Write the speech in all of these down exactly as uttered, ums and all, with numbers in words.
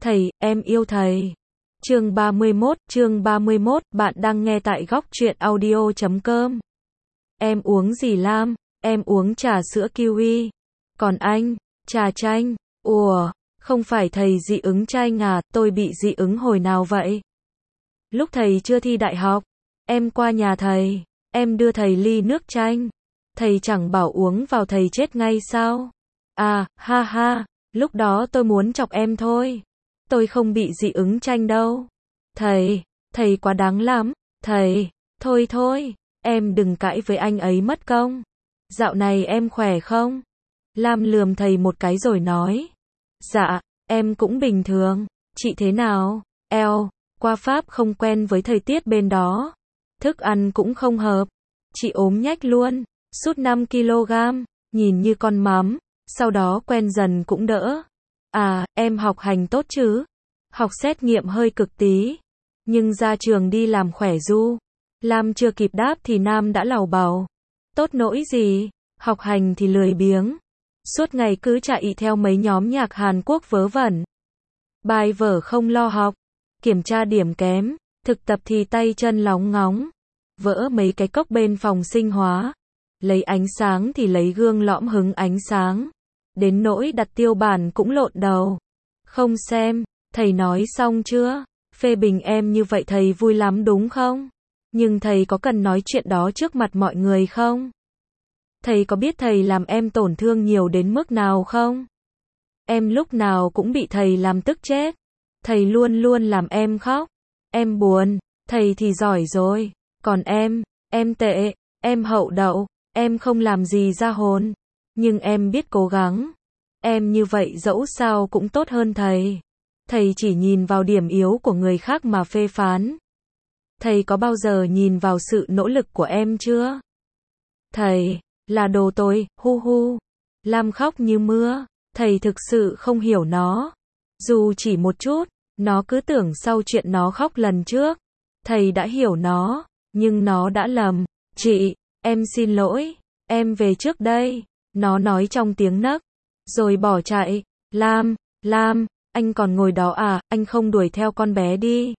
Thầy, em yêu thầy. Chương ba mươi mốt, chương ba mươi mốt, bạn đang nghe tại góc truyện audio chấm com. Em uống gì Lam? Em uống trà sữa kiwi. Còn anh? Trà chanh. Ủa, không phải thầy dị ứng chanh à, tôi bị dị ứng hồi nào vậy? Lúc thầy chưa thi đại học, em qua nhà thầy, em đưa thầy ly nước chanh. Thầy chẳng bảo uống vào thầy chết ngay sao? À, ha ha, lúc đó tôi muốn chọc em thôi. Tôi không bị dị ứng chanh đâu. Thầy, thầy quá đáng lắm. Thầy, thôi thôi, em đừng cãi với anh ấy mất công. Dạo này em khỏe không? Lam lườm thầy một cái rồi nói. Dạ, em cũng bình thường. Chị thế nào? Eo, qua Pháp không quen với thời tiết bên đó. Thức ăn cũng không hợp. Chị ốm nhách luôn, sút năm ki lô gam, nhìn như con mắm, sau đó quen dần cũng đỡ. À, em học hành tốt chứ? Học xét nghiệm hơi cực tí, nhưng ra trường đi làm khỏe ru. Lam chưa kịp đáp thì Nam đã lầu bầu. Tốt nỗi gì, học hành thì lười biếng. Suốt ngày cứ chạy theo mấy nhóm nhạc Hàn Quốc vớ vẩn. Bài vở không lo học, kiểm tra điểm kém, thực tập thì tay chân lóng ngóng. Vỡ mấy cái cốc bên phòng sinh hóa. Lấy ánh sáng thì lấy gương lõm hứng ánh sáng. Đến nỗi đặt tiêu bản cũng lộn đầu. Không xem, thầy nói xong chưa? Phê bình em như vậy thầy vui lắm đúng không? Nhưng thầy có cần nói chuyện đó trước mặt mọi người không? Thầy có biết thầy làm em tổn thương nhiều đến mức nào không? Em lúc nào cũng bị thầy làm tức chết. Thầy luôn luôn làm em khóc. Em buồn, thầy thì giỏi rồi. Còn em, em tệ, em hậu đậu, em không làm gì ra hồn. Nhưng em biết cố gắng. Em như vậy dẫu sao cũng tốt hơn thầy. Thầy chỉ nhìn vào điểm yếu của người khác mà phê phán. Thầy có bao giờ nhìn vào sự nỗ lực của em chưa? Thầy, là đồ tôi, hu hu. Lam khóc như mưa. Thầy thực sự không hiểu nó. Dù chỉ một chút, nó cứ tưởng sau chuyện nó khóc lần trước. Thầy đã hiểu nó, nhưng nó đã lầm. Chị, em xin lỗi, em về trước đây. Nó nói trong tiếng nấc, rồi bỏ chạy. Lam, Lam, anh còn ngồi đó à, anh không đuổi theo con bé đi.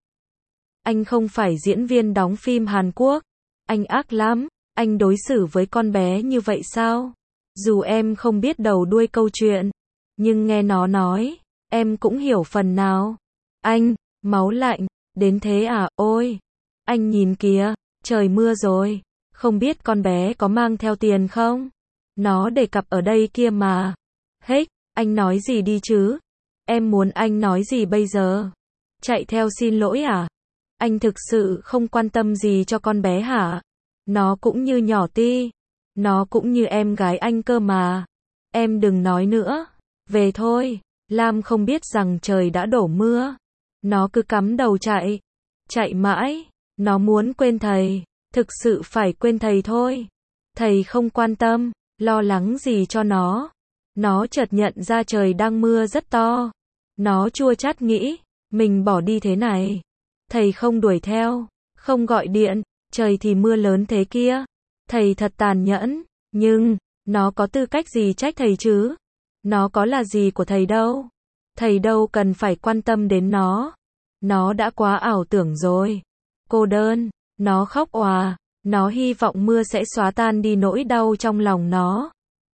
Anh không phải diễn viên đóng phim Hàn Quốc. Anh ác lắm, anh đối xử với con bé như vậy sao? Dù em không biết đầu đuôi câu chuyện, nhưng nghe nó nói, em cũng hiểu phần nào. Anh, máu lạnh, đến thế à, ôi. Anh nhìn kìa, trời mưa rồi, không biết con bé có mang theo tiền không? Nó đề cập ở đây kia mà. Hết, anh nói gì đi chứ? Em muốn anh nói gì bây giờ? Chạy theo xin lỗi à? Anh thực sự không quan tâm gì cho con bé hả? Nó cũng như nhỏ Ti. Nó cũng như em gái anh cơ mà. Em đừng nói nữa. Về thôi. Lam không biết rằng trời đã đổ mưa. Nó cứ cắm đầu chạy. Chạy mãi. Nó muốn quên thầy. Thực sự phải quên thầy thôi. Thầy không quan tâm, lo lắng gì cho nó. Nó chợt nhận ra trời đang mưa rất to. Nó chua chát nghĩ, mình bỏ đi thế này. Thầy không đuổi theo, không gọi điện, trời thì mưa lớn thế kia. Thầy thật tàn nhẫn, nhưng, nó có tư cách gì trách thầy chứ? Nó có là gì của thầy đâu? Thầy đâu cần phải quan tâm đến nó. Nó đã quá ảo tưởng rồi. Cô đơn, nó khóc òa, nó hy vọng mưa sẽ xóa tan đi nỗi đau trong lòng nó.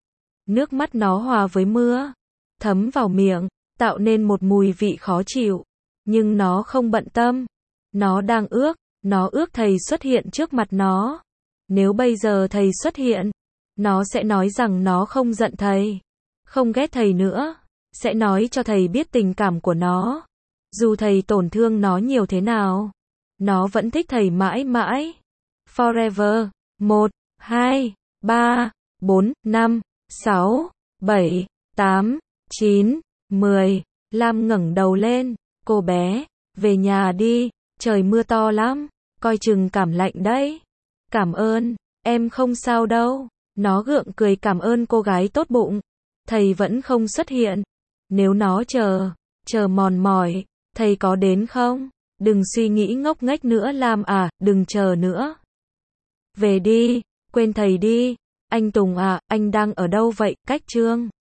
Nước mắt nó hòa với mưa, thấm vào miệng, tạo nên một mùi vị khó chịu. Nhưng nó không bận tâm. Nó đang ước, nó ước thầy xuất hiện trước mặt nó. Nếu bây giờ thầy xuất hiện, nó sẽ nói rằng nó không giận thầy, không ghét thầy nữa, sẽ nói cho thầy biết tình cảm của nó. Dù thầy tổn thương nó nhiều thế nào, nó vẫn thích thầy mãi mãi. Forever. một, hai, ba, bốn, năm, sáu, bảy, tám, chín, mười. Lam ngẩng đầu lên. Cô bé, về nhà đi, trời mưa to lắm, coi chừng cảm lạnh đấy. Cảm ơn, em không sao đâu. Nó gượng cười cảm ơn cô gái tốt bụng. Thầy vẫn không xuất hiện. Nếu nó chờ, chờ mòn mỏi, thầy có đến không? Đừng suy nghĩ ngốc nghếch nữa Lam à, đừng chờ nữa. Về đi, quên thầy đi. Anh Tùng à, anh đang ở đâu vậy? Cách Trương